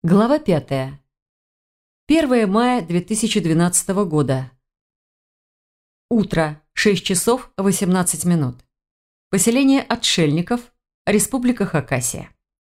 Глава 5. 1 мая 2012 года. Утро. 6 часов 18 минут. Поселение отшельников. Республика Хакасия.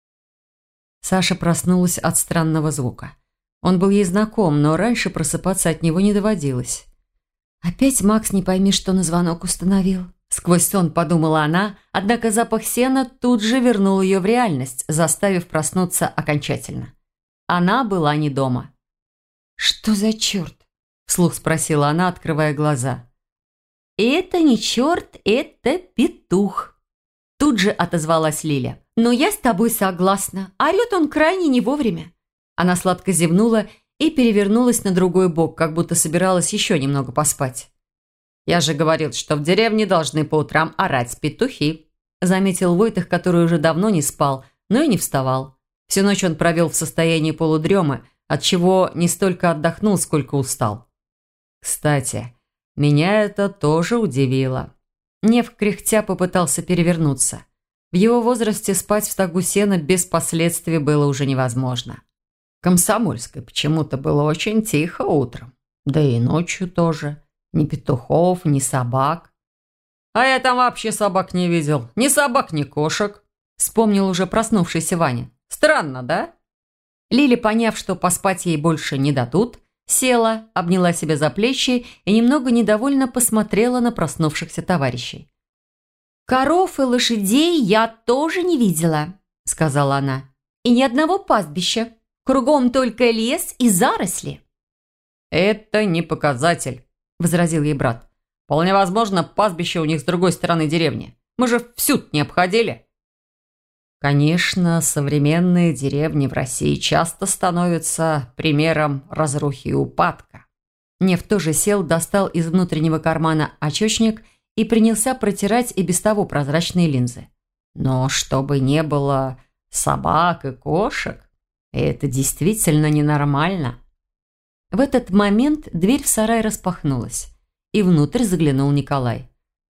Саша проснулась от странного звука. Он был ей знаком, но раньше просыпаться от него не доводилось. «Опять Макс не пойми, что на звонок установил». Сквозь сон подумала она, однако запах сена тут же вернул ее в реальность, заставив проснуться окончательно. Она была не дома. «Что за черт?» – вслух спросила она, открывая глаза. «Это не черт, это петух», – тут же отозвалась Лиля. «Но я с тобой согласна. Орет он крайне не вовремя». Она сладко зевнула и перевернулась на другой бок, как будто собиралась еще немного поспать. «Я же говорил, что в деревне должны по утрам орать петухи», – заметил Войтых, который уже давно не спал, но и не вставал. Всю ночь он провел в состоянии полудремы, отчего не столько отдохнул, сколько устал. Кстати, меня это тоже удивило. Нев кряхтя попытался перевернуться. В его возрасте спать в стогу сена без последствий было уже невозможно. В Комсомольской почему-то было очень тихо утром. Да и ночью тоже. Ни петухов, ни собак. «А я там вообще собак не видел. Ни собак, ни кошек», вспомнил уже проснувшийся Ваня. «Странно, да?» Лиля, поняв, что поспать ей больше не дадут, села, обняла себя за плечи и немного недовольно посмотрела на проснувшихся товарищей. «Коров и лошадей я тоже не видела», – сказала она. «И ни одного пастбища. Кругом только лес и заросли». «Это не показатель», – возразил ей брат. «Вполне возможно, пастбище у них с другой стороны деревни. Мы же всюду не обходили». Конечно, современные деревни в России часто становятся примером разрухи и упадка. Нев тоже сел, достал из внутреннего кармана очечник и принялся протирать и без того прозрачные линзы. Но чтобы не было собак и кошек, это действительно ненормально. В этот момент дверь в сарай распахнулась, и внутрь заглянул Николай.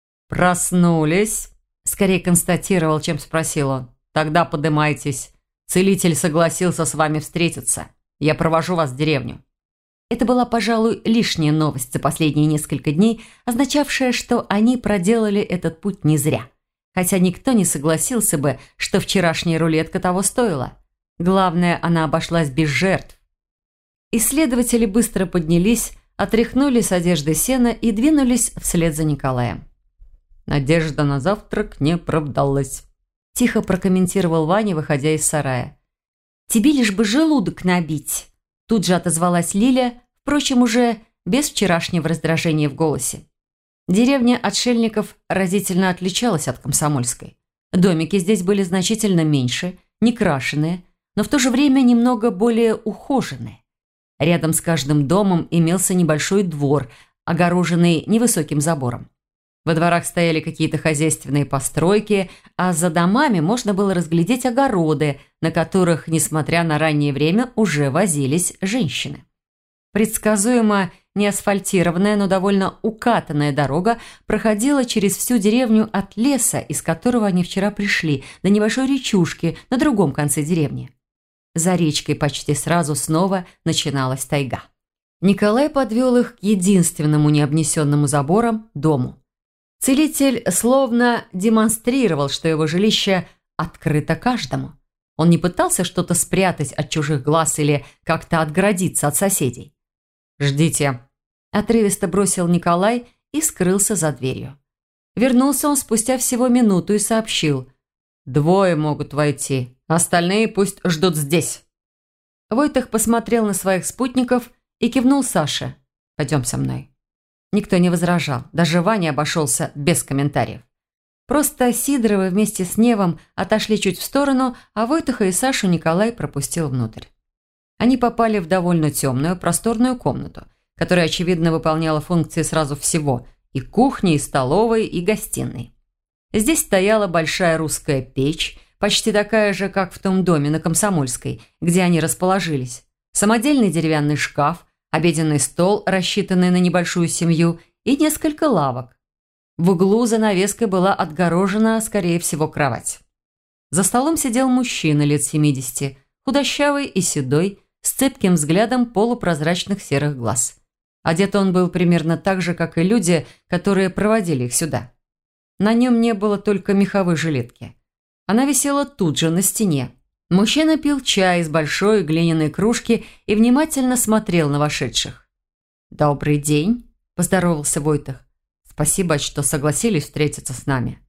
«Проснулись?» – скорее констатировал, чем спросил он. «Тогда подымайтесь. Целитель согласился с вами встретиться. Я провожу вас в деревню». Это была, пожалуй, лишняя новость за последние несколько дней, означавшая, что они проделали этот путь не зря. Хотя никто не согласился бы, что вчерашняя рулетка того стоила. Главное, она обошлась без жертв. Исследователи быстро поднялись, отряхнули с одежды сена и двинулись вслед за Николаем. Надежда на завтрак не оправдалась. Тихо прокомментировал Ваня, выходя из сарая. «Тебе лишь бы желудок набить», – тут же отозвалась Лиля, впрочем, уже без вчерашнего раздражения в голосе. Деревня отшельников разительно отличалась от Комсомольской. Домики здесь были значительно меньше, не крашеные, но в то же время немного более ухоженные. Рядом с каждым домом имелся небольшой двор, огороженный невысоким забором. Во дворах стояли какие-то хозяйственные постройки, а за домами можно было разглядеть огороды, на которых, несмотря на раннее время, уже возились женщины. Предсказуемо неасфальтированная, но довольно укатанная дорога проходила через всю деревню от леса, из которого они вчера пришли, до небольшой речушки на другом конце деревни. За речкой почти сразу снова начиналась тайга. Николай подвел их к единственному необнесенному забором дому. Целитель словно демонстрировал, что его жилище открыто каждому. Он не пытался что-то спрятать от чужих глаз или как-то отгородиться от соседей. «Ждите», – отрывисто бросил Николай и скрылся за дверью. Вернулся он спустя всего минуту и сообщил: «2 могут войти, остальные пусть ждут здесь». Войтых посмотрел на своих спутников и кивнул Саше: «Пойдем со мной». Никто не возражал, даже Ваня обошелся без комментариев. Просто Сидоровы вместе с Невом отошли чуть в сторону, а Войтыха и Сашу Николай пропустил внутрь. Они попали в довольно темную, просторную комнату, которая, очевидно, выполняла функции сразу всего – и кухни, и столовой, и гостиной. Здесь стояла большая русская печь, почти такая же, как в том доме на Комсомольской, где они расположились, самодельный деревянный шкаф, обеденный стол, рассчитанный на небольшую семью, и несколько лавок. В углу занавеской была отгорожена, скорее всего, кровать. За столом сидел мужчина лет 70, худощавый и седой, с цепким взглядом полупрозрачных серых глаз. Одет он был примерно так же, как и люди, которые проводили их сюда. На нем не было только меховой жилетки. Она висела тут же на стене. Мужчина пил чай из большой глиняной кружки и внимательно смотрел на вошедших. «Добрый день», – поздоровался Войтых. «Спасибо, что согласились встретиться с нами».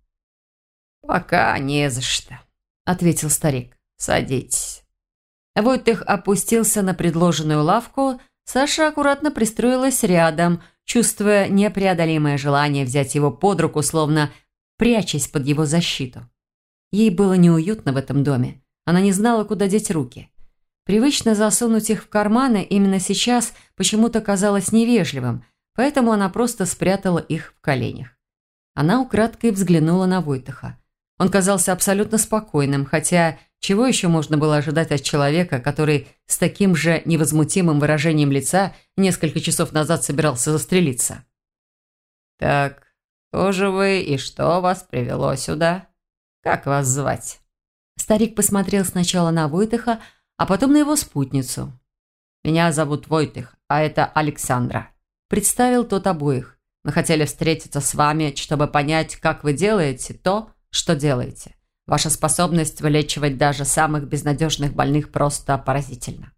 «Пока не за что», – ответил старик. «Садитесь». Войтых опустился на предложенную лавку. Саша аккуратно пристроилась рядом, чувствуя непреодолимое желание взять его под руку, словно прячась под его защиту. Ей было неуютно в этом доме. Она не знала, куда деть руки. Привычно засунуть их в карманы именно сейчас почему-то казалось невежливым, поэтому она просто спрятала их в коленях. Она украдкой взглянула на Войтыха. Он казался абсолютно спокойным, хотя чего еще можно было ожидать от человека, который с таким же невозмутимым выражением лица несколько часов назад собирался застрелиться? «Так, кто же вы и что вас привело сюда? Как вас звать?» Старик посмотрел сначала на Войтыха, а потом на его спутницу. «Меня зовут Войтых, а это Александра», – представил тот обоих. «Мы хотели встретиться с вами, чтобы понять, как вы делаете то, что делаете. Ваша способность вылечивать даже самых безнадежных больных просто поразительна».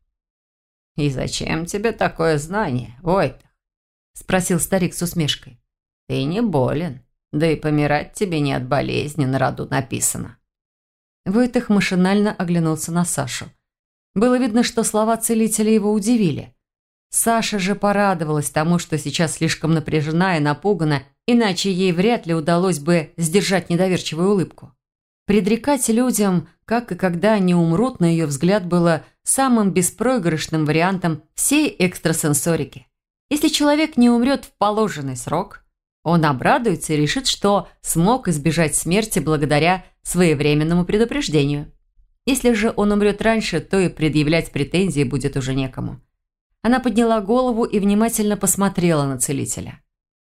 «И зачем тебе такое знание, Войтых?» – спросил старик с усмешкой. «Ты не болен, да и помирать тебе не от болезни на роду написано». Войтых машинально оглянулся на Сашу. Было видно, что слова целителя его удивили. Саша же порадовалась тому, что сейчас слишком напряжена и напугана, иначе ей вряд ли удалось бы сдержать недоверчивую улыбку. Предрекать людям, как и когда они умрут, на ее взгляд, было самым беспроигрышным вариантом всей экстрасенсорики. Если человек не умрет в положенный срок, он обрадуется и решит, что смог избежать смерти благодаря своевременному предупреждению. Если же он умрет раньше, то и предъявлять претензии будет уже некому. Она подняла голову и внимательно посмотрела на целителя.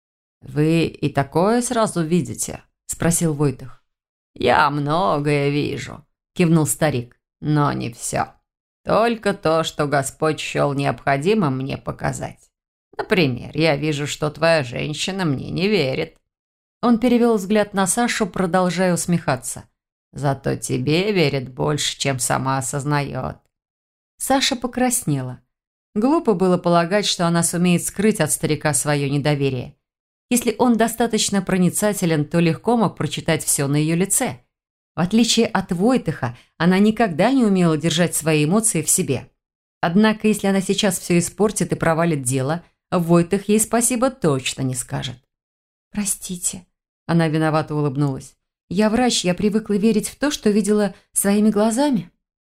«Вы и такое сразу видите?» – спросил Войтых. «Я многое вижу», – кивнул старик, – «но не все. Только то, что Господь счел необходимым мне показать. Например, я вижу, что твоя женщина мне не верит». Он перевел взгляд на Сашу, продолжая усмехаться. «Зато тебе верит больше, чем сама осознает». Саша покраснела. Глупо было полагать, что она сумеет скрыть от старика свое недоверие. Если он достаточно проницателен, то легко мог прочитать все на ее лице. В отличие от Войтыха, она никогда не умела держать свои эмоции в себе. Однако, если она сейчас все испортит и провалит дело, Войтых ей спасибо точно не скажет. «Простите», – она виновато улыбнулась. «Я врач, я привыкла верить в то, что видела своими глазами».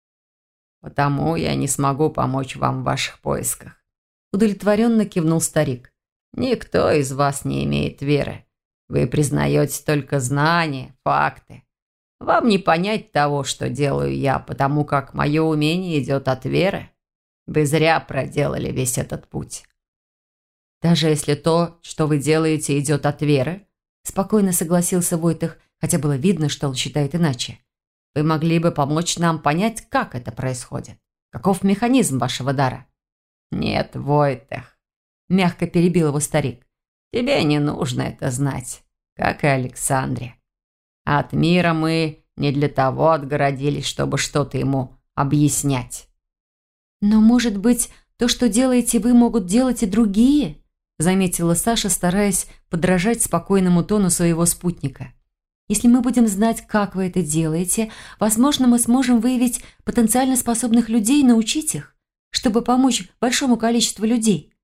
«Потому я не смогу помочь вам в ваших поисках», – удовлетворенно кивнул старик. «Никто из вас не имеет веры. Вы признаете только знания, факты. Вам не понять того, что делаю я, потому как мое умение идет от веры. Вы зря проделали весь этот путь». «Даже если то, что вы делаете, идет от веры», – спокойно согласился Войтых, хотя было видно, что он считает иначе. «Вы могли бы помочь нам понять, как это происходит? Каков механизм вашего дара?» «Нет, Войтых», – мягко перебил его старик. «Тебе не нужно это знать, как и Александре. От мира мы не для того отгородились, чтобы что-то ему объяснять». «Но, может быть, то, что делаете вы, могут делать и другие?» – заметила Саша, стараясь подражать спокойному тону своего спутника. «Если мы будем знать, как вы это делаете, возможно, мы сможем выявить потенциально способных людей и научить их, чтобы помочь большому количеству людей».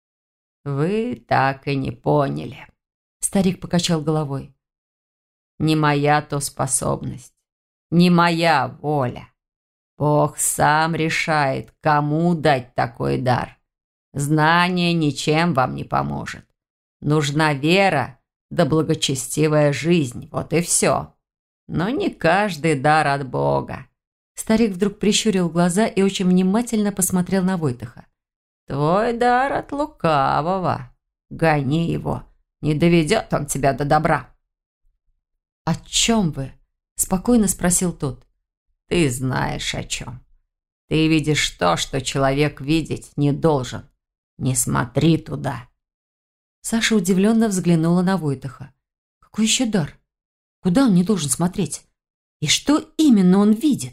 «Вы так и не поняли», – старик покачал головой. «Не моя то способность, не моя воля. Бог сам решает, кому дать такой дар. Знание ничем вам не поможет. Нужна вера да благочестивая жизнь, вот и все. Но не каждый дар от Бога». Старик вдруг прищурил глаза и очень внимательно посмотрел на Войтыха. «Твой дар от лукавого. Гони его, не доведет он тебя до добра». «О чем вы?» – спокойно спросил тот. «Ты знаешь, о чем. Ты видишь то, что человек видеть не должен. Не смотри туда». Саша удивленно взглянула на Войтаха. Какой еще дар? Куда он не должен смотреть? И что именно он видит?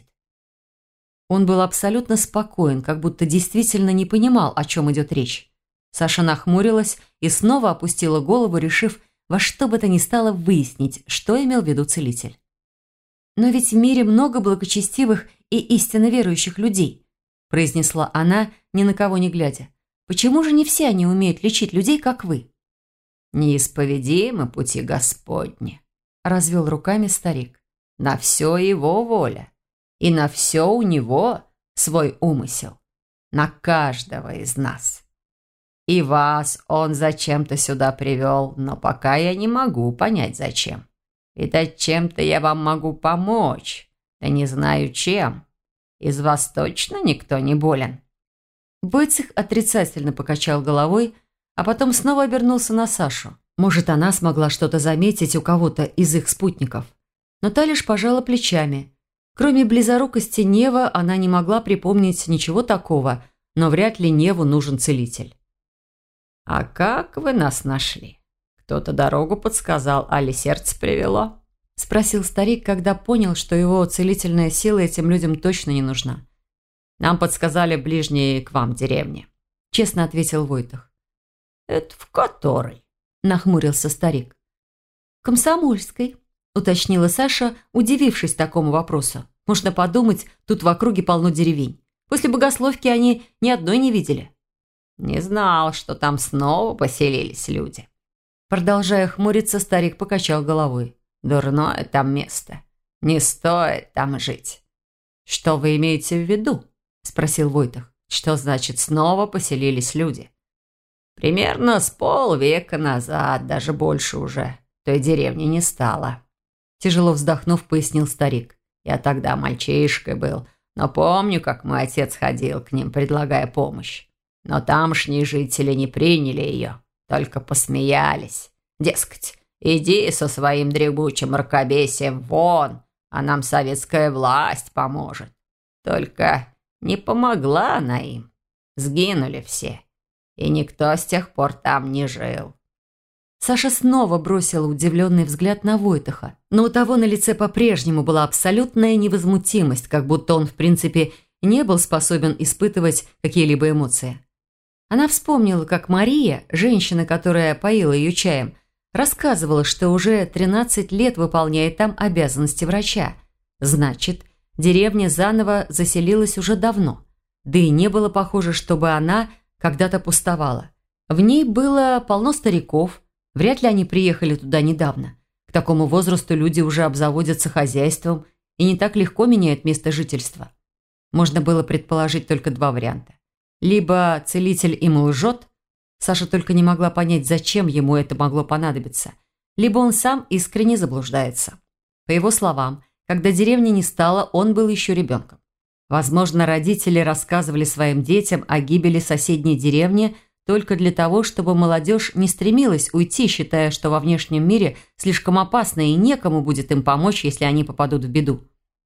Он был абсолютно спокоен, как будто действительно не понимал, о чем идет речь. Саша нахмурилась и снова опустила голову, решив во что бы то ни стало выяснить, что имел в виду целитель. «Но ведь в мире много благочестивых и истинно верующих людей», произнесла она, ни на кого не глядя. «Почему же не все они умеют лечить людей, как вы?» «Неисповедимы пути Господни», – развел руками старик. «На все его воля, и на все у него свой умысел, на каждого из нас. И вас он зачем-то сюда привел, но пока я не могу понять, зачем. Видать, чем-то я вам могу помочь, да не знаю чем. Из вас точно никто не болен?» Войцех отрицательно покачал головой, а потом снова обернулся на Сашу. Может, она смогла что-то заметить у кого-то из их спутников. Но та лишь пожала плечами. Кроме близорукости Нева, она не могла припомнить ничего такого, но вряд ли Неву нужен целитель. «А как вы нас нашли? Кто-то дорогу подсказал, али сердце привело?» – спросил старик, когда понял, что его целительная сила этим людям точно не нужна. «Нам подсказали ближние к вам деревни», – честно ответил Войтах. «Это в которой?» – нахмурился старик. «Комсомольской», – уточнила Саша, удивившись такому вопросу. Можно подумать, тут в округе полно деревень. После богословки они ни одной не видели. «Не знал, что там снова поселились люди». Продолжая хмуриться, старик покачал головой. «Дурное там место. Не стоит там жить». «Что вы имеете в виду?» – спросил Войтах. «Что значит снова поселились люди?» «Примерно с полвека назад, даже больше уже, той деревни не стало». Тяжело вздохнув, пояснил старик. «Я тогда мальчишкой был, но помню, как мой отец ходил к ним, предлагая помощь. Но тамошние жители не приняли ее, только посмеялись. Дескать, иди со своим дребучим мракобесием вон, а нам советская власть поможет. Только не помогла она им. Сгинули все, и никто с тех пор там не жил». Саша снова бросила удивленный взгляд на Войтаха, но у того на лице по-прежнему была абсолютная невозмутимость, как будто он, в принципе, не был способен испытывать какие-либо эмоции. Она вспомнила, как Мария, женщина, которая поила ее чаем, рассказывала, что уже 13 лет выполняет там обязанности врача. Значит, деревня заново заселилась уже давно. Да и не было похоже, чтобы она когда-то пустовала. В ней было полно стариков, вряд ли они приехали туда недавно. К такому возрасту люди уже обзаводятся хозяйством и не так легко меняют место жительства. Можно было предположить только два варианта. Либо целитель им лжет, Саша только не могла понять, зачем ему это могло понадобиться, либо он сам искренне заблуждается. По его словам, когда деревни не стало, он был еще ребенком. Возможно, родители рассказывали своим детям о гибели соседней деревни только для того, чтобы молодежь не стремилась уйти, считая, что во внешнем мире слишком опасно и некому будет им помочь, если они попадут в беду.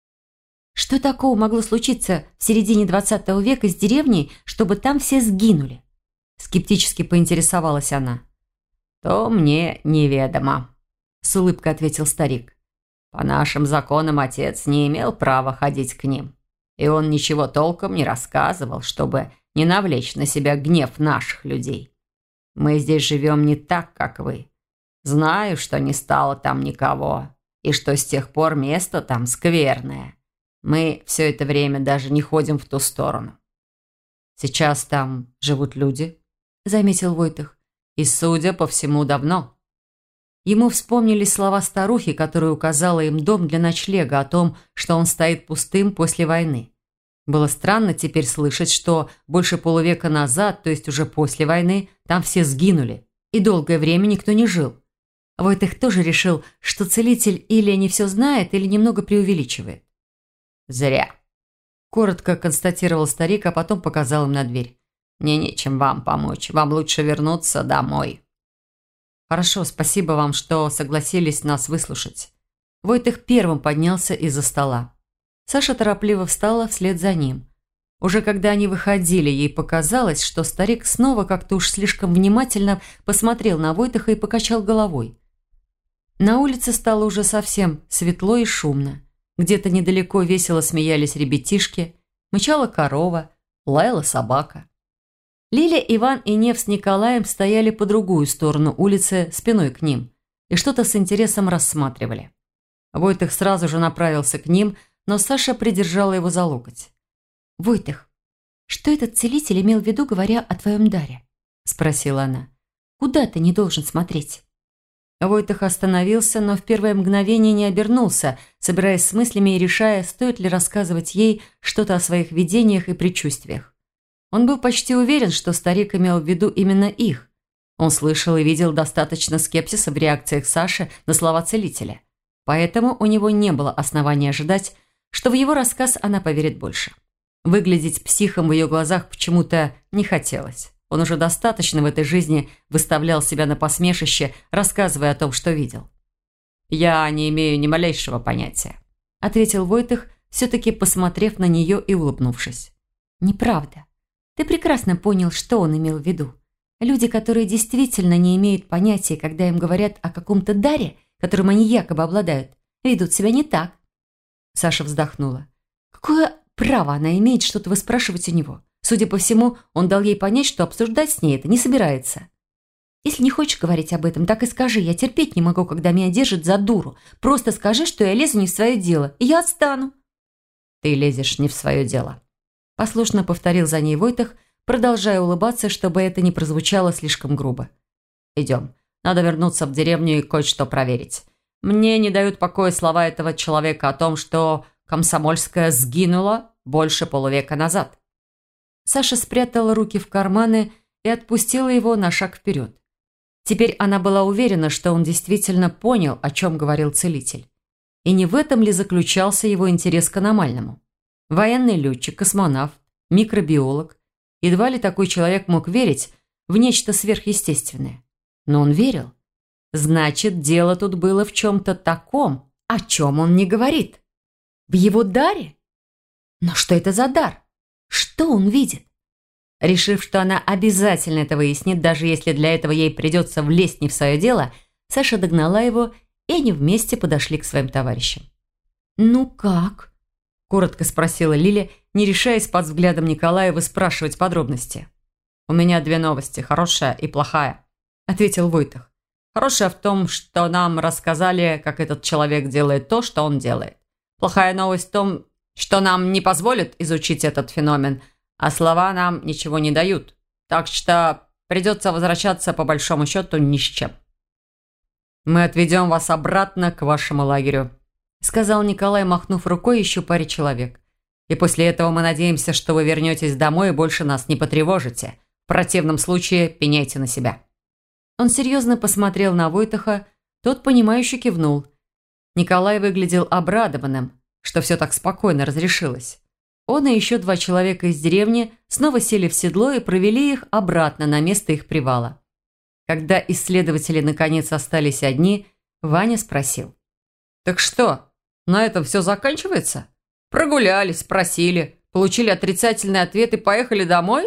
Что такого могло случиться в середине 20 века с деревней, чтобы там все сгинули? Скептически поинтересовалась она. «То мне неведомо», – с улыбкой ответил старик. «По нашим законам отец не имел права ходить к ним, и он ничего толком не рассказывал, чтобы не навлечь на себя гнев наших людей. Мы здесь живем не так, как вы. Знаю, что не стало там никого, и что с тех пор место там скверное. Мы все это время даже не ходим в ту сторону». «Сейчас там живут люди», – заметил Войтах. «И, судя по всему, давно». Ему вспомнились слова старухи, которая указала им дом для ночлега, о том, что он стоит пустым после войны. Было странно теперь слышать, что больше полувека назад, то есть уже после войны, там все сгинули, и долгое время никто не жил. Войтах тоже решил, что целитель или не все знает, или немного преувеличивает. «Зря», – коротко констатировал старик, а потом показал им на дверь. «Мне нечем вам помочь. Вам лучше вернуться домой». «Хорошо, спасибо вам, что согласились нас выслушать». Войтах первым поднялся из-за стола. Саша торопливо встала вслед за ним. Уже когда они выходили, ей показалось, что старик снова как-то уж слишком внимательно посмотрел на Войтыха и покачал головой. На улице стало уже совсем светло и шумно. Где-то недалеко весело смеялись ребятишки, мычала корова, лаяла собака. Лиля, Иван и Нев с Николаем стояли по другую сторону улицы, спиной к ним, и что-то с интересом рассматривали. Войтых сразу же направился к ним, но Саша придержала его за локоть. «Войтых, что этот целитель имел в виду, говоря о твоем даре?» – спросила она. «Куда ты не должен смотреть?» Войтых остановился, но в первое мгновение не обернулся, собираясь с мыслями и решая, стоит ли рассказывать ей что-то о своих видениях и предчувствиях. Он был почти уверен, что старик имел в виду именно их. Он слышал и видел достаточно скепсиса в реакциях Саши на слова целителя. Поэтому у него не было основания ожидать, что в его рассказ она поверит больше. Выглядеть психом в ее глазах почему-то не хотелось. Он уже достаточно в этой жизни выставлял себя на посмешище, рассказывая о том, что видел. «Я не имею ни малейшего понятия», – ответил Войтых, все-таки посмотрев на нее и улыбнувшись. «Неправда. Ты прекрасно понял, что он имел в виду. Люди, которые действительно не имеют понятия, когда им говорят о каком-то даре, которым они якобы обладают, ведут себя не так». Саша вздохнула. «Какое право она имеет что-то выспрашивать у него? Судя по всему, он дал ей понять, что обсуждать с ней это не собирается. Если не хочешь говорить об этом, так и скажи. Я терпеть не могу, когда меня держат за дуру. Просто скажи, что я лезу не в свое дело, и я отстану». «Ты лезешь не в свое дело», – послушно повторил за ней Войтых, продолжая улыбаться, чтобы это не прозвучало слишком грубо. «Идем. Надо вернуться в деревню и кое-что проверить. Мне не дают покоя слова этого человека о том, что Комсомольская сгинула больше полувека назад». Саша спрятала руки в карманы и отпустила его на шаг вперед. Теперь она была уверена, что он действительно понял, о чем говорил целитель. И не в этом ли заключался его интерес к аномальному? Военный летчик, космонавт, микробиолог. Едва ли такой человек мог верить в нечто сверхъестественное. Но он верил. Значит, дело тут было в чем-то таком, о чем он не говорит. В его даре? Но что это за дар? Что он видит? Решив, что она обязательно это выяснит, даже если для этого ей придется влезть не в свое дело, Саша догнала его, и они вместе подошли к своим товарищам. «Ну как?» – коротко спросила Лиля, не решаясь под взглядом Николая выспрашивать подробности. «У меня две новости, хорошая и плохая», – ответил Войтых. «Хорошая в том, что нам рассказали, как этот человек делает то, что он делает. Плохая новость в том, что нам не позволят изучить этот феномен, а слова нам ничего не дают. Так что придется возвращаться по большому счету ни с чем». «Мы отведем вас обратно к вашему лагерю», – сказал Николай, махнув рукой еще паре человек. «И после этого мы надеемся, что вы вернетесь домой и больше нас не потревожите. В противном случае пеняйте на себя». Он серьезно посмотрел на Войтыха, тот, понимающе кивнул. Николай выглядел обрадованным, что все так спокойно разрешилось. Он и еще 2 человека из деревни снова сели в седло и провели их обратно на место их привала. Когда исследователи наконец остались одни, Ваня спросил. «Так что, на этом все заканчивается? Прогулялись, спросили, получили отрицательный ответ и поехали домой?»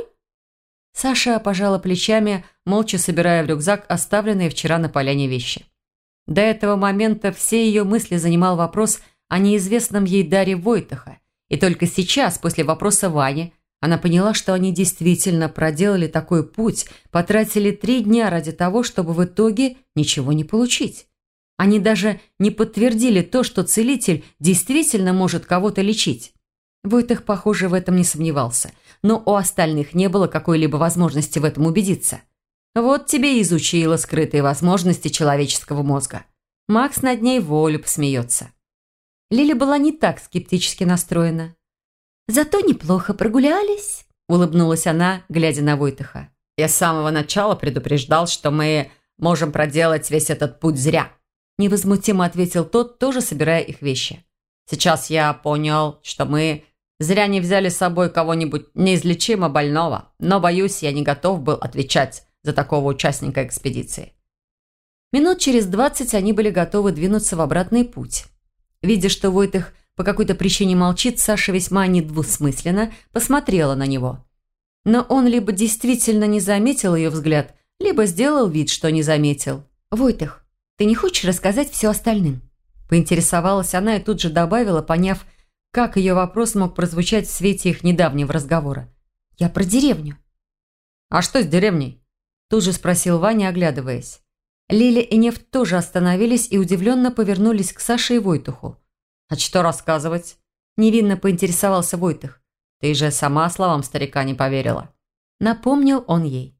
Саша пожала плечами, молча собирая в рюкзак оставленные вчера на поляне вещи. До этого момента все ее мысли занимал вопрос о неизвестном ей даре Войтыха, и только сейчас, после вопроса Вани, она поняла, что они действительно проделали такой путь, потратили 3 дня ради того, чтобы в итоге ничего не получить. Они даже не подтвердили то, что целитель действительно может кого-то лечить. Войтых, похоже, в этом не сомневался, но у остальных не было какой-либо возможности в этом убедиться. Вот тебе и изучила скрытые возможности человеческого мозга. Макс над ней волю посмеется. Лиля была не так скептически настроена. «Зато неплохо прогулялись», – улыбнулась она, глядя на Войтыха. «Я с самого начала предупреждал, что мы можем проделать весь этот путь зря», – невозмутимо ответил тот, тоже собирая их вещи. «Сейчас я понял, что мы зря не взяли с собой кого-нибудь неизлечимо больного, но, боюсь, я не готов был отвечать за такого участника экспедиции». Минут через 20 они были готовы двинуться в обратный путь. Видя, что Войтых по какой-то причине молчит, Саша весьма недвусмысленно посмотрела на него. Но он либо действительно не заметил ее взгляд, либо сделал вид, что не заметил. «Войтых, ты не хочешь рассказать все остальным?» Поинтересовалась она и тут же добавила, поняв, как ее вопрос мог прозвучать в свете их недавнего разговора. «Я про деревню». «А что с деревней?» Тут же спросил Ваня, оглядываясь. Лиля и Нев тоже остановились и удивленно повернулись к Саше и Войтуху. «А что рассказывать?» Невинно поинтересовался Войтых. «Ты же сама словам старика не поверила». Напомнил он ей.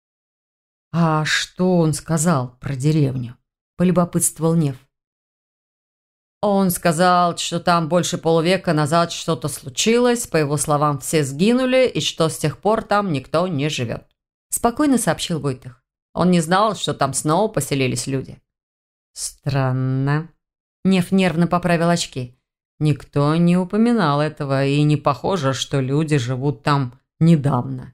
«А что он сказал про деревню?» Полюбопытствовал Нев. Он сказал, что там больше полувека назад что-то случилось, по его словам, все сгинули, и что с тех пор там никто не живет. Спокойно сообщил Войтых. Он не знал, что там снова поселились люди. Странно. Нев нервно поправил очки. Никто не упоминал этого, и не похоже, что люди живут там недавно.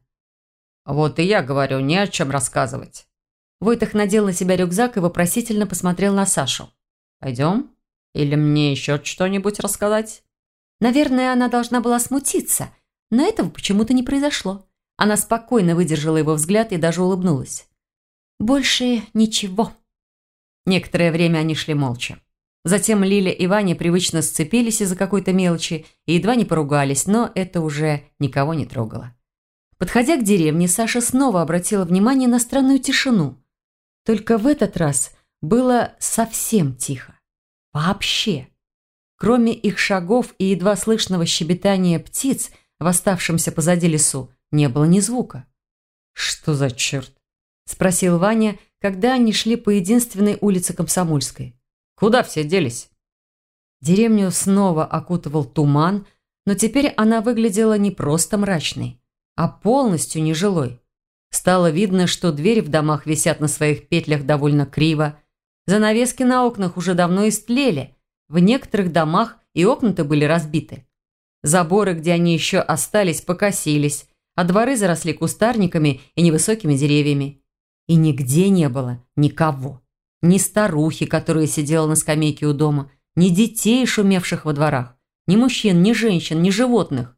Вот и я говорю, не о чем рассказывать. Войтых надел на себя рюкзак и вопросительно посмотрел на Сашу. Пойдем? Или мне еще что-нибудь рассказать? Наверное, она должна была смутиться, но этого почему-то не произошло. Она спокойно выдержала его взгляд и даже улыбнулась. «Больше ничего». Некоторое время они шли молча. Затем Лиля и Ваня привычно сцепились из-за какой-то мелочи и едва не поругались, но это уже никого не трогало. Подходя к деревне, Саша снова обратила внимание на странную тишину. Только в этот раз было совсем тихо. Вообще. Кроме их шагов и едва слышного щебетания птиц в оставшемся позади лесу, не было ни звука. «Что за черт?» – спросил Ваня, когда они шли по единственной улице Комсомольской. «Куда все делись?» Деревню снова окутывал туман, но теперь она выглядела не просто мрачной, а полностью нежилой. Стало видно, что двери в домах висят на своих петлях довольно криво, занавески на окнах уже давно истлели, в некоторых домах и окна-то были разбиты. Заборы, где они еще остались, покосились, а дворы заросли кустарниками и невысокими деревьями. И нигде не было никого. Ни старухи, которая сидела на скамейке у дома, ни детей, шумевших во дворах, ни мужчин, ни женщин, ни животных.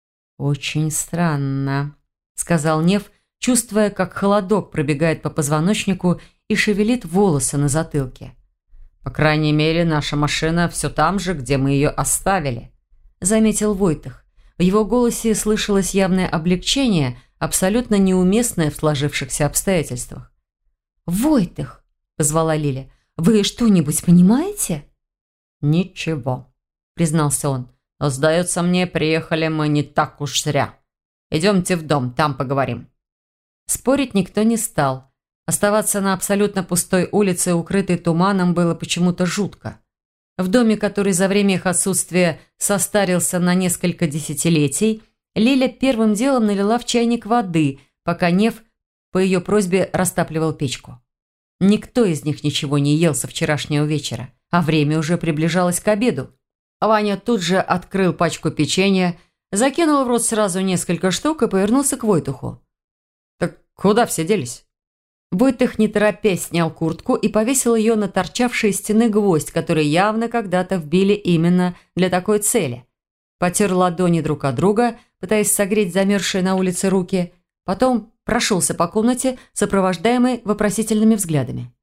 «Очень странно», – сказал Нев, чувствуя, как холодок пробегает по позвоночнику и шевелит волосы на затылке. «По крайней мере, наша машина все там же, где мы ее оставили», – заметил Войтых. В его голосе слышалось явное облегчение, абсолютно неуместное в сложившихся обстоятельствах. «Войтых», – позвала Лиля, – «вы что-нибудь понимаете?» «Ничего», – признался он. «Но, сдается мне, приехали мы не так уж зря. Идемте в дом, там поговорим». Спорить никто не стал. Оставаться на абсолютно пустой улице, укрытой туманом, было почему-то жутко. В доме, который за время их отсутствия состарился на несколько десятилетий, Лиля первым делом налила в чайник воды, пока Нев по ее просьбе растапливал печку. Никто из них ничего не ел со вчерашнего вечера, а время уже приближалось к обеду. Ваня тут же открыл пачку печенья, закинул в рот сразу несколько штук и повернулся к Войтуху. «Так куда все делись?» Войтых, не торопясь, снял куртку и повесил ее на торчавший из стены гвоздь, который явно когда-то вбили именно для такой цели. Потер ладони друг от друга, пытаясь согреть замерзшие на улице руки, потом прошелся по комнате, сопровождаемый вопросительными взглядами.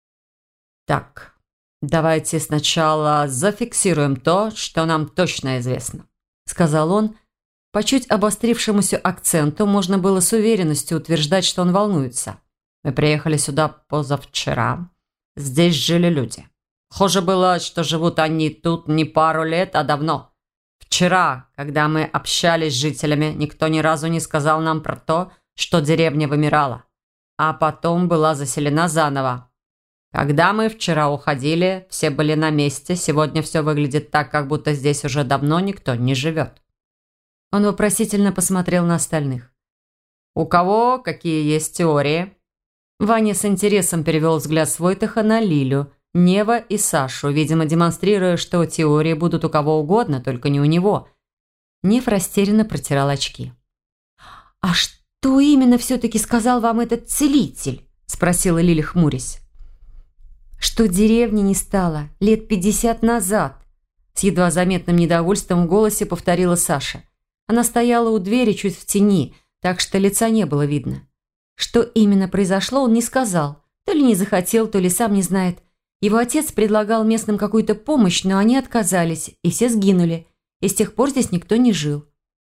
«Так, давайте сначала зафиксируем то, что нам точно известно», – сказал он. По чуть обострившемуся акценту можно было с уверенностью утверждать, что он волнуется. «Мы приехали сюда позавчера. Здесь жили люди. Похоже было, что живут они тут не пару лет, а давно. Вчера, когда мы общались с жителями, никто ни разу не сказал нам про то, что деревня вымирала, а потом была заселена заново. Когда мы вчера уходили, все были на месте. Сегодня все выглядит так, как будто здесь уже давно никто не живет». Он вопросительно посмотрел на остальных. «У кого какие есть теории?» Ваня с интересом перевел взгляд с Войтыха на Лилю, Нева и Сашу, видимо, демонстрируя, что теории будут у кого угодно, только не у него. Нев растерянно протирал очки. «А что именно все-таки сказал вам этот целитель?» – спросила Лиля, хмурясь. «Что деревни не стало лет 50 назад. С едва заметным недовольством в голосе повторила Саша. Она стояла у двери чуть в тени, так что лица не было видно. Что именно произошло, он не сказал. То ли не захотел, то ли сам не знает. Его отец предлагал местным какую-то помощь, но они отказались, и все сгинули. И с тех пор здесь никто не жил.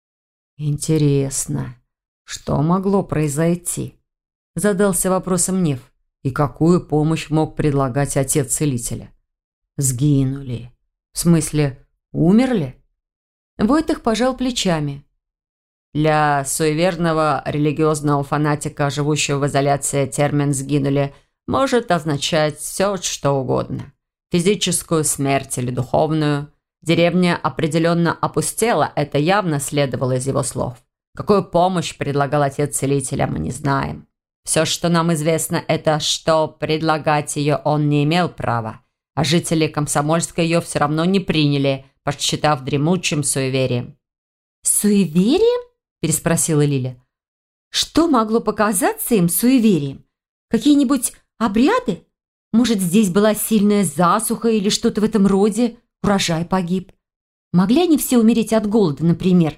«Интересно, что могло произойти?» Задался вопросом Нев. И какую помощь мог предлагать отец целителя? Сгинули. В смысле, умерли? Войтых пожал плечами. Для суеверного религиозного фанатика, живущего в изоляции, термин «сгинули» может означать все, что угодно. Физическую смерть или духовную. Деревня определенно опустела, это явно следовало из его слов. Какую помощь предлагал отец целителя, мы не знаем. Все, что нам известно, это что предлагать ее он не имел права, а жители Комсомольска ее все равно не приняли, посчитав дремучим суеверием. «Суеверием?» – переспросила Лиля. «Что могло показаться им суеверием? Какие-нибудь обряды? Может, здесь была сильная засуха или что-то в этом роде? Урожай погиб? Могли они все умереть от голода, например?»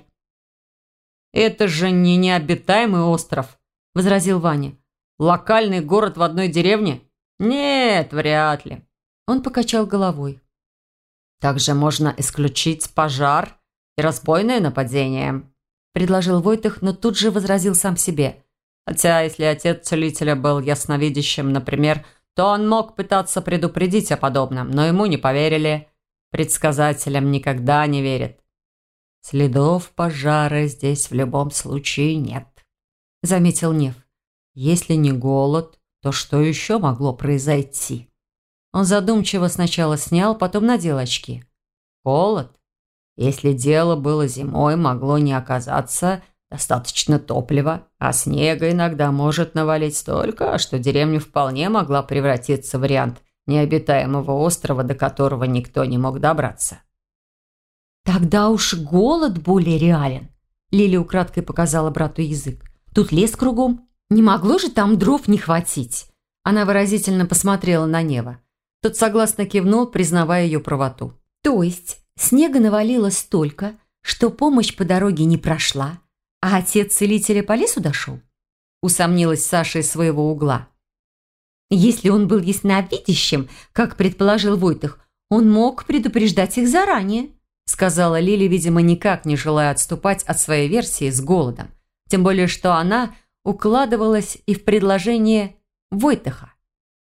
«Это же не необитаемый остров», – возразил Ваня. «Локальный город в одной деревне? Нет, вряд ли». Он покачал головой. «Также можно исключить пожар и разбойное нападение», – предложил Войтых, но тут же возразил сам себе. Хотя, если отец целителя был ясновидящим, например, то он мог пытаться предупредить о подобном, но ему не поверили. Предсказателям никогда не верят. «Следов пожара здесь в любом случае нет», – заметил Нев. «Если не голод, то что еще могло произойти?» Он задумчиво сначала снял, потом надел очки. «Голод? Если дело было зимой, могло не оказаться достаточно топлива, а снега иногда может навалить столько, что деревня вполне могла превратиться в вариант необитаемого острова, до которого никто не мог добраться». «Тогда уж голод более реален», – Лиля украдкой показала брату язык. «Тут лес кругом. Не могло же там дров не хватить?» Она выразительно посмотрела на Нева. Тот согласно кивнул, признавая ее правоту. «То есть снега навалило столько, что помощь по дороге не прошла, а отец целителя по лесу дошел?» Усомнилась Саша из своего угла. «Если он был ясновидящим, как предположил Войтых, он мог предупреждать их заранее», сказала Лили, видимо, никак не желая отступать от своей версии с голодом. Тем более, что она укладывалась и в предложение Войтыха.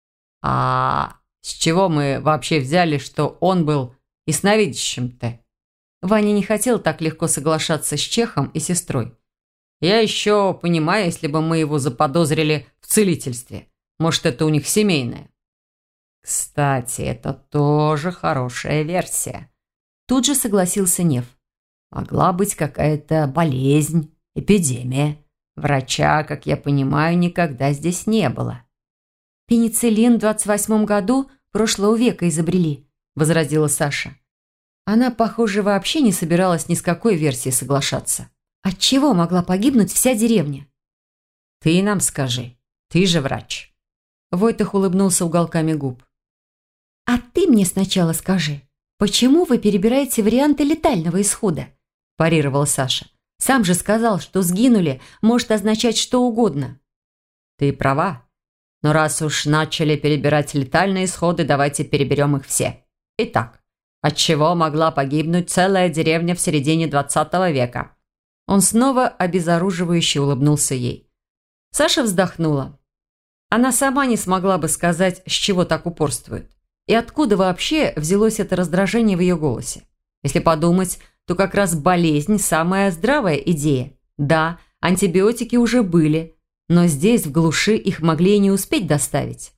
«А с чего мы вообще взяли, что он был ясновидящим-то?» Ваня не хотел так легко соглашаться с Чехом и сестрой. «Я еще понимаю, если бы мы его заподозрили в целительстве. Может, это у них семейное?» «Кстати, это тоже хорошая версия», – тут же согласился Нев. «Могла быть какая-то болезнь, эпидемия. Врача, как я понимаю, никогда здесь не было». «Пенициллин в 28 году прошлого века изобрели», – возразила Саша. Она, похоже, вообще не собиралась ни с какой версией соглашаться. Отчего могла погибнуть вся деревня? «Ты нам скажи, ты же врач». Войтых улыбнулся уголками губ. «А ты мне сначала скажи, почему вы перебираете варианты летального исхода?» – парировала Саша. «Сам же сказал, что сгинули может означать что угодно». «Ты права. Но раз уж начали перебирать летальные исходы, давайте переберем их все. Итак, отчего могла погибнуть целая деревня в середине 20 века?» Он снова обезоруживающе улыбнулся ей. Саша вздохнула. Она сама не смогла бы сказать, с чего так упорствует. И откуда вообще взялось это раздражение в ее голосе. Если подумать, то как раз болезнь – самая здравая идея. Да, антибиотики уже были, но здесь, в глуши, их могли и не успеть доставить.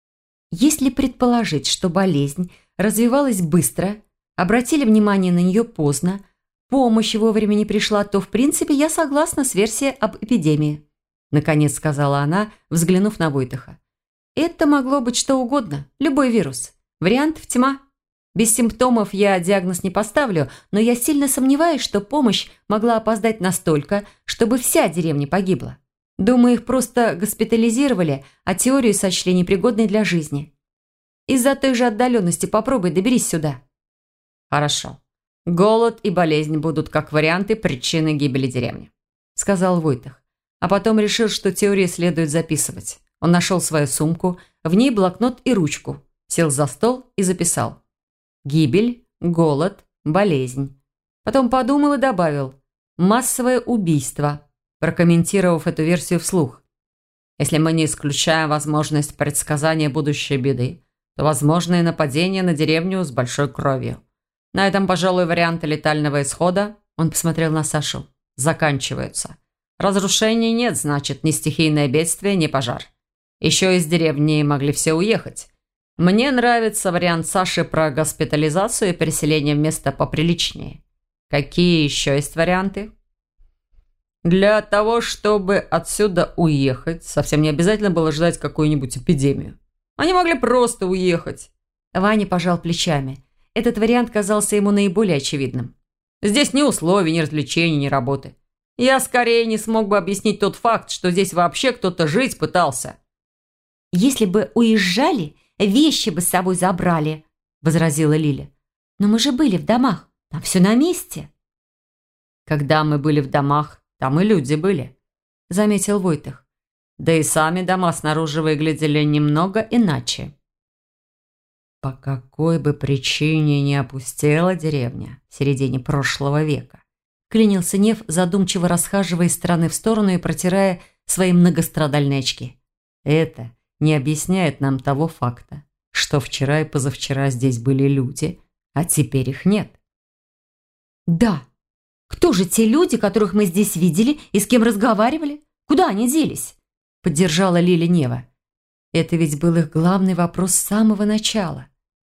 Если предположить, что болезнь развивалась быстро, обратили внимание на нее поздно, помощь вовремя не пришла, то, в принципе, я согласна с версией об эпидемии. Наконец сказала она, взглянув на Войтыха. Это могло быть что угодно, любой вирус. Вариантов тьма. Без симптомов я диагноз не поставлю, но я сильно сомневаюсь, что помощь могла опоздать настолько, чтобы вся деревня погибла. Думаю, их просто госпитализировали, а теорию сочли непригодной для жизни. Из-за той же отдаленности попробуй доберись сюда. Хорошо. Голод и болезнь будут как варианты причины гибели деревни», – сказал Войтых. А потом решил, что теории следует записывать. Он нашел свою сумку, в ней блокнот и ручку, сел за стол и записал: «Гибель, голод, болезнь». Потом подумал и добавил: «массовое убийство», прокомментировав эту версию вслух. «Если мы не исключаем возможность предсказания будущей беды, то возможные нападения на деревню с большой кровью. На этом, пожалуй, варианты летального исхода», он посмотрел на Сашу, «заканчиваются. Разрушений нет, значит, ни стихийное бедствие, ни пожар. Еще из деревни могли все уехать. Мне нравится вариант Саши про госпитализацию и переселение в место поприличнее. Какие еще есть варианты?» «Для того, чтобы отсюда уехать, совсем не обязательно было ждать какую-нибудь эпидемию. Они могли просто уехать». Ваня пожал плечами. Этот вариант казался ему наиболее очевидным. «Здесь ни условий, ни развлечений, ни работы. Я скорее не смог бы объяснить тот факт, что здесь вообще кто-то жить пытался». «Если бы уезжали, вещи бы с собой забрали», – возразила Лиля. «Но мы же были в домах, там все на месте». «Когда мы были в домах, там и люди были», – заметил Войтых. «Да и сами дома снаружи выглядели немного иначе». По какой бы причине не опустела деревня в середине прошлого века, клянился Нев, задумчиво расхаживая из стороны в сторону и протирая свои многострадальные очки. Это не объясняет нам того факта, что вчера и позавчера здесь были люди, а теперь их нет. «Да. Кто же те люди, которых мы здесь видели и с кем разговаривали? Куда они делись?» – поддержала Лиля Нева. Это ведь был их главный вопрос с самого начала.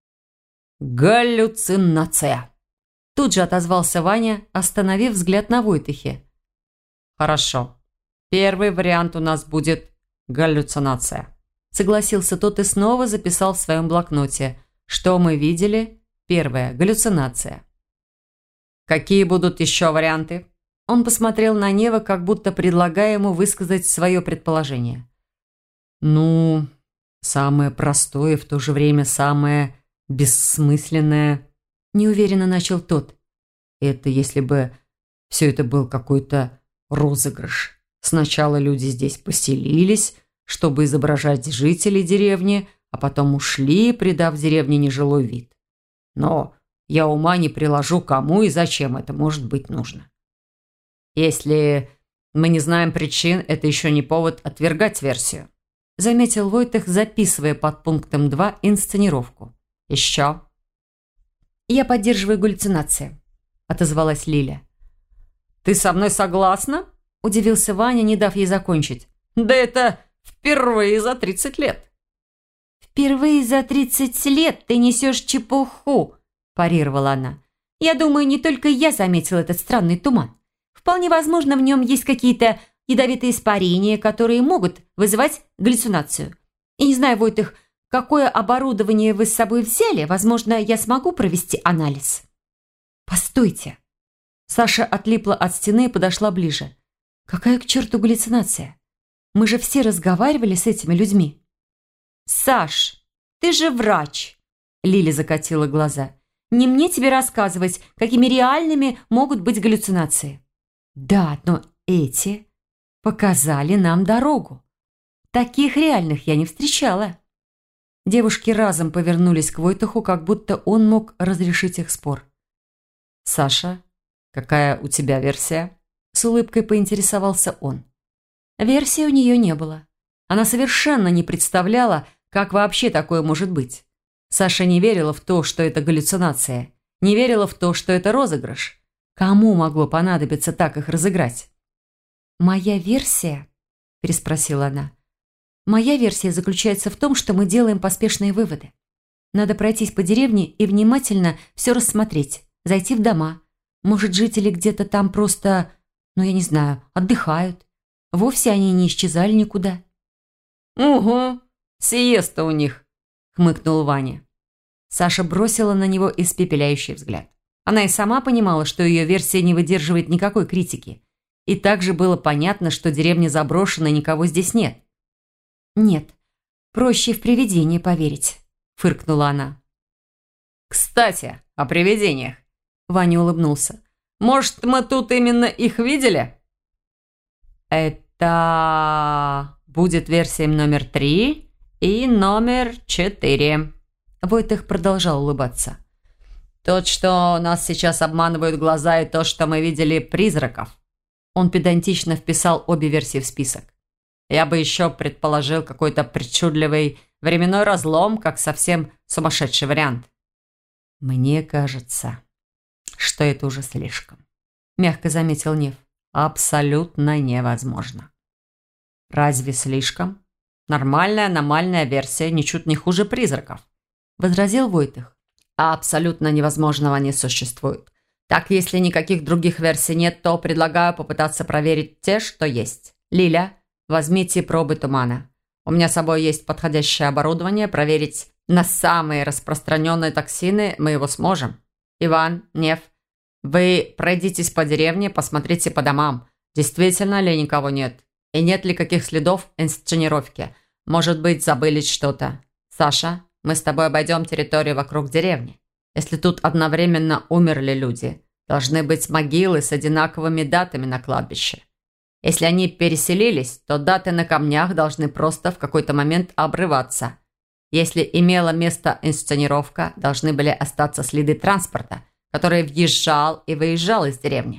«Галлюцинация!» Тут же отозвался Ваня, остановив взгляд на Войтыхе. «Хорошо. Первый вариант у нас будет галлюцинация», согласился тот и снова записал в своем блокноте. Что мы видели? Первое. Галлюцинация. «Какие будут еще варианты?» Он посмотрел на Нева, как будто предлагая ему высказать свое предположение. «Ну, самое простое и в то же время самое бессмысленное», неуверенно начал тот. «Это если бы все это был какой-то розыгрыш. Сначала люди здесь поселились, чтобы изображать жителей деревни, а потом ушли, придав деревне нежилой вид. Но я ума не приложу, кому и зачем это может быть нужно. Если мы не знаем причин, это еще не повод отвергать версию», заметил Войтых, записывая под пунктом 2 инсценировку. «Еще?» «Я поддерживаю галлюцинации», – отозвалась Лиля. «Ты со мной согласна?» – удивился Ваня, не дав ей закончить. «Да это впервые за 30 лет». «Впервые за 30 лет ты несешь чепуху», – парировала она. «Я думаю, не только я заметила этот странный туман. Вполне возможно, в нем есть какие-то ядовитые испарения, которые могут вызывать галлюцинацию. И не знаю, Войтых, какое оборудование вы с собой взяли, возможно, я смогу провести анализ». «Постойте». Саша отлипла от стены и подошла ближе. «Какая к черту галлюцинация? Мы же все разговаривали с этими людьми». «Саш, ты же врач!» Лиля закатила глаза. «Не мне тебе рассказывать, какими реальными могут быть галлюцинации». «Да, но эти показали нам дорогу. Таких реальных я не встречала». Девушки разом повернулись к Войтуху, как будто он мог разрешить их спор. «Саша, какая у тебя версия?» С улыбкой поинтересовался он. Версии у нее не было. Она совершенно не представляла, как вообще такое может быть. Саша не верила в то, что это галлюцинация. Не верила в то, что это розыгрыш. Кому могло понадобиться так их разыграть? «Моя версия?» – переспросила она. «Моя версия заключается в том, что мы делаем поспешные выводы. Надо пройтись по деревне и внимательно все рассмотреть, зайти в дома. Может, жители где-то там просто, я не знаю, отдыхают. Вовсе они не исчезали никуда». «Угу, сиеста у них», – хмыкнул Ваня. Саша бросила на него испепеляющий взгляд. Она и сама понимала, что ее версия не выдерживает никакой критики. И также было понятно, что деревня заброшена и никого здесь нет. «Нет, проще в привидение поверить», – фыркнула она. «Кстати, о привидениях?» Ваня улыбнулся. «Может, мы тут именно их видели?» «Это будет версия номер 3 и номер 4». Войтых продолжал улыбаться. «Тот, что нас сейчас обманывают глаза, и то, что мы видели призраков». Он педантично вписал обе версии в список. «Я бы еще предположил какой-то причудливый временной разлом, как совсем сумасшедший вариант». «Мне кажется, что это уже слишком», – мягко заметил Нев. «Абсолютно невозможно». «Разве слишком? Нормальная аномальная версия ничуть не хуже призраков», – возразил Войтых. «А абсолютно невозможного не существует. Так, если никаких других версий нет, то предлагаю попытаться проверить те, что есть. Лиля, возьмите пробы тумана. У меня с собой есть подходящее оборудование. Проверить на самые распространенные токсины мы его сможем. Иван, Нев, вы пройдитесь по деревне, посмотрите по домам. Действительно ли никого нет? И нет ли каких следов инсценировки? Может быть, забылись что-то? Саша, мы с тобой обойдем территорию вокруг деревни. Если тут одновременно умерли люди, должны быть могилы с одинаковыми датами на кладбище. Если они переселились, то даты на камнях должны просто в какой-то момент обрываться. Если имела место инсценировка, должны были остаться следы транспорта, который въезжал и выезжал из деревни».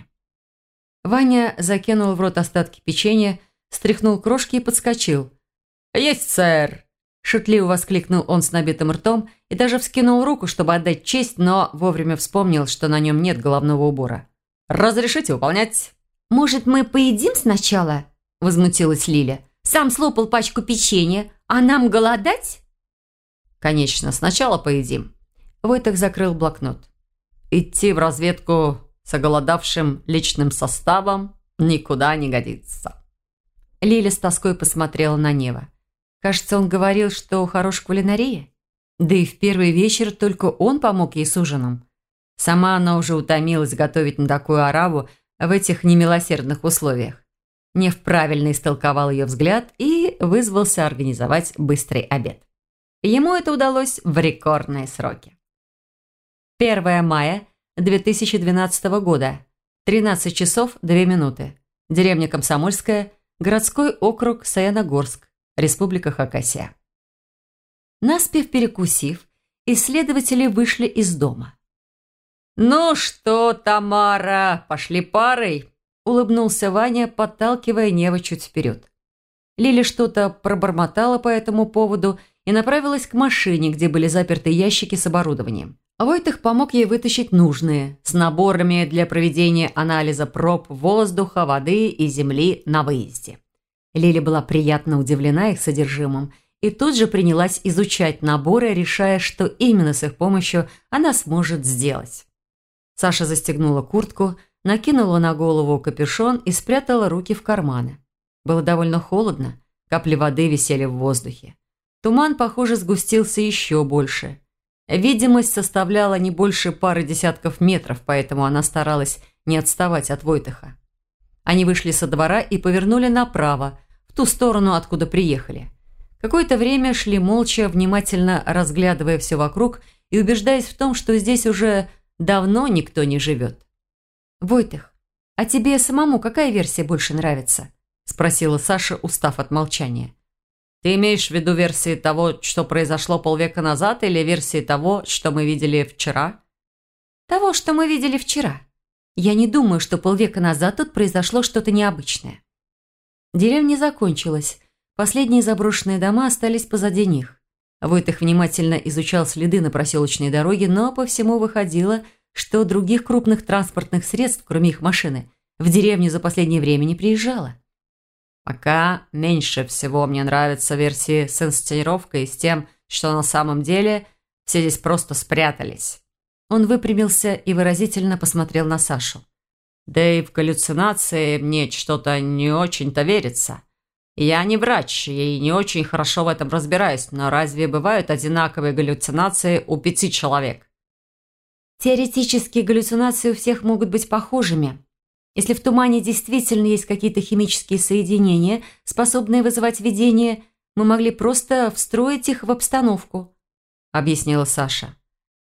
Ваня закинул в рот остатки печенья, стряхнул крошки и подскочил. «Есть, сэр!» Шутливо воскликнул он с набитым ртом и даже вскинул руку, чтобы отдать честь, но вовремя вспомнил, что на нем нет головного убора. «Разрешите выполнять?» «Может, мы поедим сначала?» – возмутилась Лиля. «Сам слопал пачку печенья, а нам голодать?» «Конечно, сначала поедим». Войтых закрыл блокнот. «Идти в разведку с оголодавшим личным составом никуда не годится». Лиля с тоской посмотрела на Нева. Кажется, он говорил, что хорош в кулинарии. Да и в первый вечер только он помог ей с ужином. Сама она уже утомилась готовить на такую ораву в этих немилосердных условиях. Нев правильно истолковал ее взгляд и вызвался организовать быстрый обед. Ему это удалось в рекордные сроки. 1 мая 2012 года. 13 часов 2 минуты. Деревня Комсомольская, городской округ Саяногорск, Республика Хакасия. Наспев перекусив, исследователи вышли из дома. «Ну что, Тамара, пошли парой?» – улыбнулся Ваня, подталкивая Нева чуть вперед. Лиля что-то пробормотала по этому поводу и направилась к машине, где были заперты ящики с оборудованием. Войтых помог ей вытащить нужные, с наборами для проведения анализа проб воздуха, воды и земли на выезде. Лиля была приятно удивлена их содержимым и тут же принялась изучать наборы, решая, что именно с их помощью она сможет сделать. Саша застегнула куртку, накинула на голову капюшон и спрятала руки в карманы. Было довольно холодно, капли воды висели в воздухе. Туман, похоже, сгустился еще больше. Видимость составляла не больше пары десятков метров, поэтому она старалась не отставать от Войтыха. Они вышли со двора и повернули направо, в ту сторону, откуда приехали. Какое-то время шли молча, внимательно разглядывая все вокруг и убеждаясь в том, что здесь уже давно никто не живет. «Войтых, а тебе самому какая версия больше нравится?» – спросила Саша, устав от молчания. «Ты имеешь в виду версии того, что произошло полвека назад, или версии того, что мы видели вчера?» «Того, что мы видели вчера. Я не думаю, что полвека назад тут произошло что-то необычное». Деревня закончилась. Последние заброшенные дома остались позади них. Войтых внимательно изучал следы на проселочной дороге, но по всему выходило, что других крупных транспортных средств, кроме их машины, в деревню за последнее время не приезжало. «Пока меньше всего мне нравятся версии с инсценировкой и с тем, что на самом деле все здесь просто спрятались». Он выпрямился и выразительно посмотрел на Сашу. «Да и в галлюцинации мне что-то не очень-то верится. Я не врач и не очень хорошо в этом разбираюсь, но разве бывают одинаковые галлюцинации у 5 человек?» «Теоретически галлюцинации у всех могут быть похожими. Если в тумане действительно есть какие-то химические соединения, способные вызывать видение, мы могли просто встроить их в обстановку», – объяснила Саша.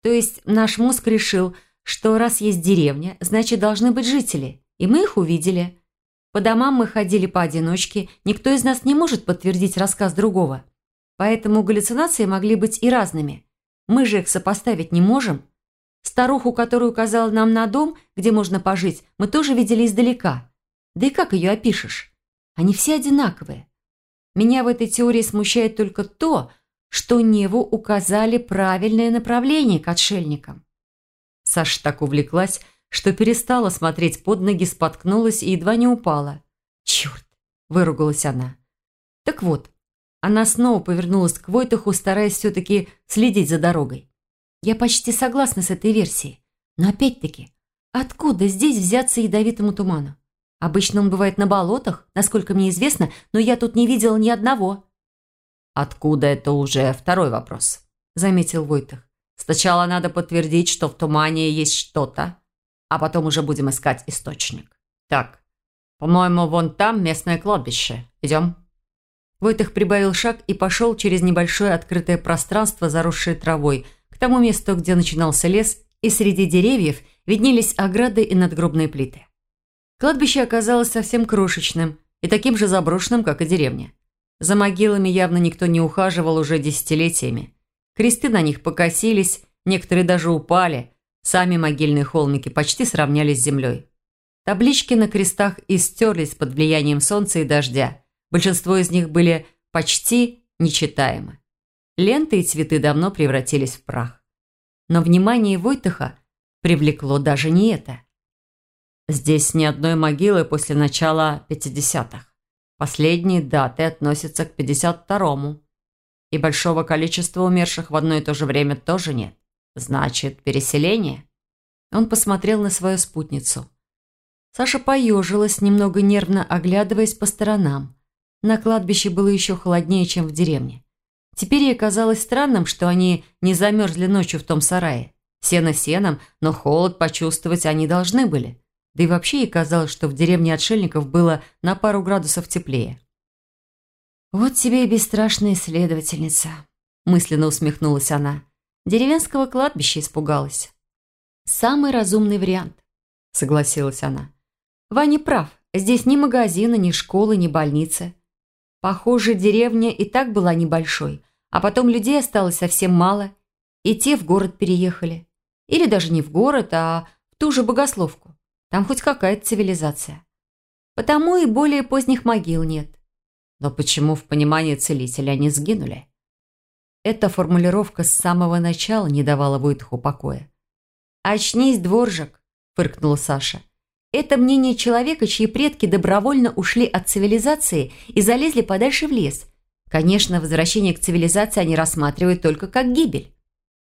То есть наш мозг решил, что раз есть деревня, значит, должны быть жители. И мы их увидели. По домам мы ходили поодиночке, никто из нас не может подтвердить рассказ другого. Поэтому галлюцинации могли быть и разными. Мы же их сопоставить не можем. Старуху, которая указала нам на дом, где можно пожить, мы тоже видели издалека. Да и как ее опишешь? Они все одинаковые. Меня в этой теории смущает только то, что Неву указали правильное направление к отшельникам. Саша так увлеклась, что перестала смотреть под ноги, споткнулась и едва не упала. «Черт!» – выругалась она. Так вот, она снова повернулась к Войтаху, стараясь все-таки следить за дорогой. Я почти согласна с этой версией. Но опять-таки, откуда здесь взяться ядовитому туману? Обычно он бывает на болотах, насколько мне известно, но я тут не видела ни одного. «Откуда – это уже второй вопрос», – заметил Войтах. «Сначала надо подтвердить, что в тумане есть что-то, а потом уже будем искать источник. Так, по-моему, вон там местное кладбище. Идем?» Войтах прибавил шаг и пошел через небольшое открытое пространство, заросшее травой, к тому месту, где начинался лес, и среди деревьев виднелись ограды и надгробные плиты. Кладбище оказалось совсем крошечным и таким же заброшенным, как и деревня. За могилами явно никто не ухаживал уже десятилетиями. Кресты на них покосились, некоторые даже упали, сами могильные холмики почти сравнялись с землей. Таблички на крестах истерлись под влиянием солнца и дождя. Большинство из них были почти нечитаемы. Ленты и цветы давно превратились в прах. Но внимание Войтаха привлекло даже не это. Здесь ни одной могилы после начала 50-х. Последние даты относятся к 52-му. И большого количества умерших в одно и то же время тоже нет. Значит, переселение. Он посмотрел на свою спутницу. Саша поежилась, немного нервно оглядываясь по сторонам. На кладбище было еще холоднее, чем в деревне. Теперь ей казалось странным, что они не замерзли ночью в том сарае. Сено сеном, но холод почувствовать они должны были. Да и вообще ей казалось, что в деревне отшельников было на пару градусов теплее. «Вот тебе и бесстрашная исследовательница», – мысленно усмехнулась она. Деревенского кладбища испугалась. «Самый разумный вариант», – согласилась она. «Ваня прав, здесь ни магазина, ни школы, ни больницы. Похоже, деревня и так была небольшой, а потом людей осталось совсем мало, и те в город переехали. Или даже не в город, а в ту же Богословку. Там хоть какая-то цивилизация. Потому и более поздних могил нет». Но почему в понимании целителя они сгинули? Эта формулировка с самого начала не давала Войтаху покоя. «Очнись, дворжик», – фыркнула Саша. «Это мнение человека, чьи предки добровольно ушли от цивилизации и залезли подальше в лес. Конечно, возвращение к цивилизации они рассматривают только как гибель».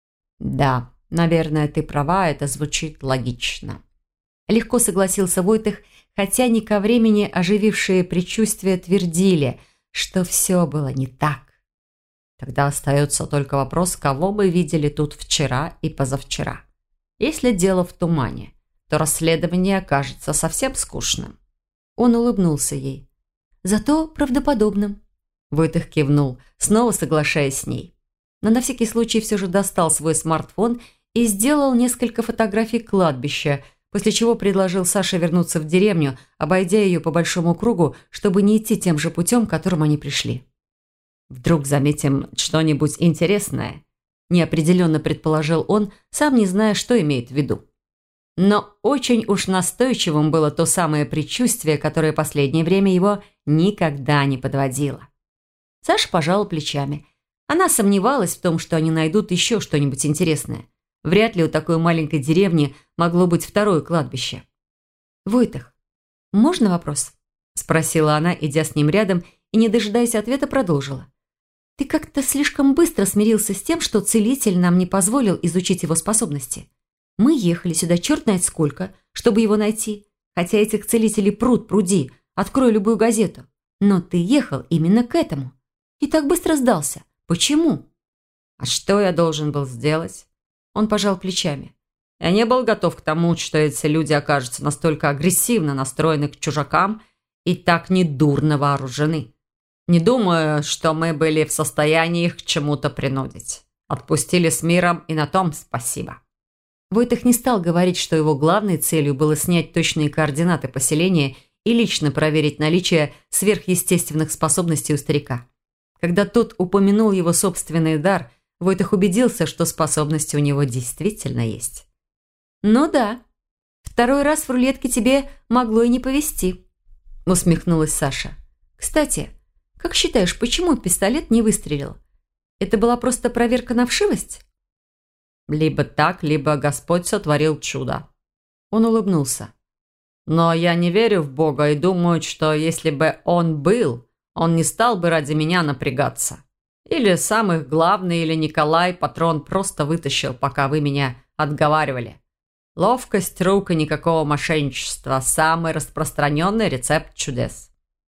«Да, наверное, ты права, это звучит логично». Легко согласился Войтах, хотя не ко времени оживившие предчувствия твердили, что все было не так. Тогда остается только вопрос, кого мы видели тут вчера и позавчера. Если дело в тумане, то расследование окажется совсем скучным. Он улыбнулся ей. «Зато правдоподобным». Войтах кивнул, снова соглашаясь с ней. Но на всякий случай все же достал свой смартфон и сделал несколько фотографий кладбища, после чего предложил Саше вернуться в деревню, обойдя ее по большому кругу, чтобы не идти тем же путем, которым они пришли. «Вдруг заметим что-нибудь интересное?» – неопределенно предположил он, сам не зная, что имеет в виду. Но очень уж настойчивым было то самое предчувствие, которое последнее время его никогда не подводило. Саша пожала плечами. Она сомневалась в том, что они найдут еще что-нибудь интересное. Вряд ли у такой маленькой деревни могло быть второе кладбище. «Войтах, можно вопрос?» – спросила она, идя с ним рядом, и, не дожидаясь ответа, продолжила. «Ты как-то слишком быстро смирился с тем, что целитель нам не позволил изучить его способности. Мы ехали сюда черт знает сколько, чтобы его найти, хотя этих целителей пруд пруди, открой любую газету. Но ты ехал именно к этому. И так быстро сдался. Почему?» «А что я должен был сделать?» Он пожал плечами. «Я не был готов к тому, что эти люди окажутся настолько агрессивно настроены к чужакам и так недурно вооружены. Не думаю, что мы были в состоянии их к чему-то принудить. Отпустили с миром, и на том спасибо». Войтых не стал говорить, что его главной целью было снять точные координаты поселения и лично проверить наличие сверхъестественных способностей у старика. Когда тот упомянул его собственный дар, Войтых убедился, что способности у него действительно есть. «Ну да, второй раз в рулетке тебе могло и не повезти», – усмехнулась Саша. «Кстати, как считаешь, почему пистолет не выстрелил? Это была просто проверка на вшивость?» «Либо так, либо Господь сотворил чудо». Он улыбнулся. «Но я не верю в Бога и думаю, что если бы Он был, Он не стал бы ради меня напрягаться. Или самых главный, или Николай патрон просто вытащил, пока вы меня отговаривали. Ловкость рук и никакого мошенничества – самый распространенный рецепт чудес».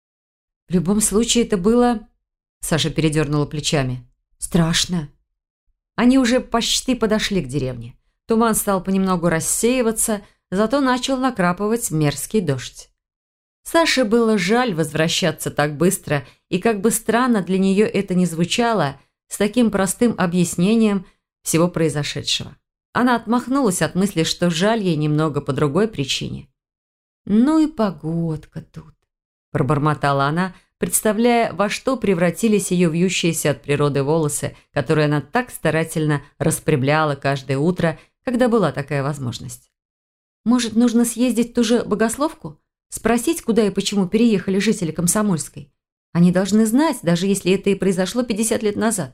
«В любом случае это было...» Саша передернула плечами. «Страшно». Они уже почти подошли к деревне. Туман стал понемногу рассеиваться, зато начал накрапывать мерзкий дождь. Саше было жаль возвращаться так быстро, и как бы странно для нее это ни звучало, с таким простым объяснением всего произошедшего. Она отмахнулась от мысли, что жаль ей немного по другой причине. «Ну и погодка тут», – пробормотала она, представляя, во что превратились ее вьющиеся от природы волосы, которые она так старательно распрямляла каждое утро, когда была такая возможность. «Может, нужно съездить в ту же Богословку? Спросить, куда и почему переехали жители Комсомольской? Они должны знать, даже если это и произошло 50 лет назад».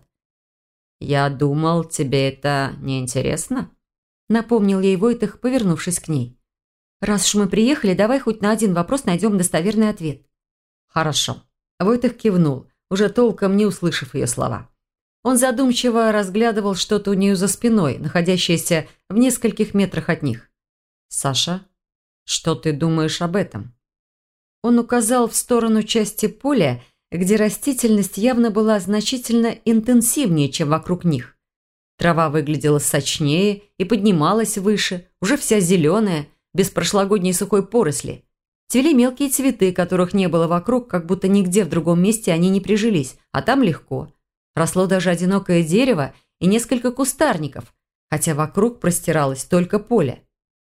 «Я думал, тебе это не интересно?» – напомнил ей Войтых, повернувшись к ней. «Раз уж мы приехали, давай хоть на один вопрос найдем достоверный ответ». «Хорошо». Войтых кивнул, уже толком не услышав ее слова. Он задумчиво разглядывал что-то у нее за спиной, находящееся в нескольких метрах от них. «Саша, что ты думаешь об этом?» Он указал в сторону части поля, где растительность явно была значительно интенсивнее, чем вокруг них. Трава выглядела сочнее и поднималась выше, уже вся зеленая, без прошлогодней сухой поросли. Цвели мелкие цветы, которых не было вокруг, как будто нигде в другом месте они не прижились, а там легко. Росло даже одинокое дерево и несколько кустарников, хотя вокруг простиралось только поле.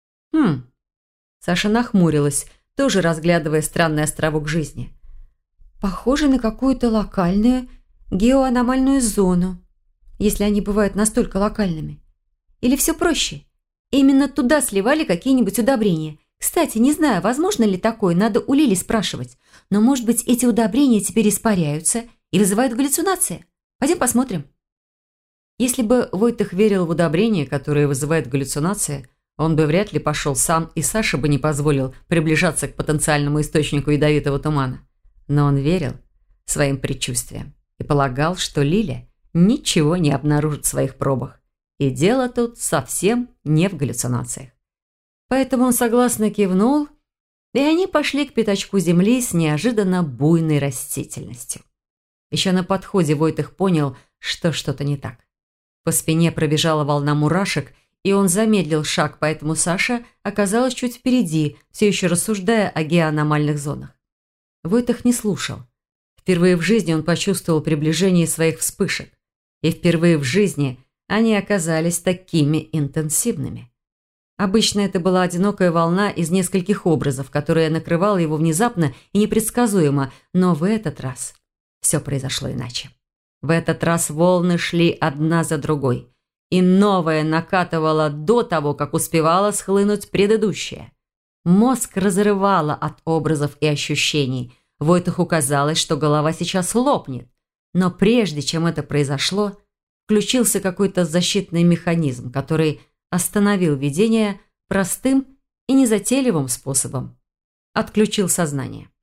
Саша нахмурилась, тоже разглядывая странный островок жизни. «Похоже на какую-то локальную геоаномальную зону, если они бывают настолько локальными. Или все проще? Именно туда сливали какие-нибудь удобрения. Кстати, не знаю, возможно ли такое, надо у Лили спрашивать. Но, может быть, эти удобрения теперь испаряются и вызывают галлюцинации? Пойдем посмотрим». Если бы Войтых верил в удобрения, которые вызывают галлюцинации, он бы вряд ли пошел сам, и Саша бы не позволил приближаться к потенциальному источнику ядовитого тумана. Но он верил своим предчувствиям и полагал, что Лиля ничего не обнаружит в своих пробах. И дело тут совсем не в галлюцинациях. Поэтому он согласно кивнул, и они пошли к пятачку земли с неожиданно буйной растительностью. Еще на подходе Войтых понял, что что-то не так. По спине пробежала волна мурашек, и он замедлил шаг, поэтому Саша оказалась чуть впереди, все еще рассуждая о геоаномальных зонах. Войтых не слушал. Впервые в жизни он почувствовал приближение своих вспышек. И впервые в жизни они оказались такими интенсивными. Обычно это была одинокая волна из нескольких образов, которая накрывала его внезапно и непредсказуемо, но в этот раз все произошло иначе. В этот раз волны шли одна за другой, и новая накатывала до того, как успевала схлынуть предыдущая. Мозг разрывало от образов и ощущений. Войтуху казалось, что голова сейчас лопнет. Но прежде чем это произошло, включился какой-то защитный механизм, который остановил видение простым и незатейливым способом. Отключил сознание.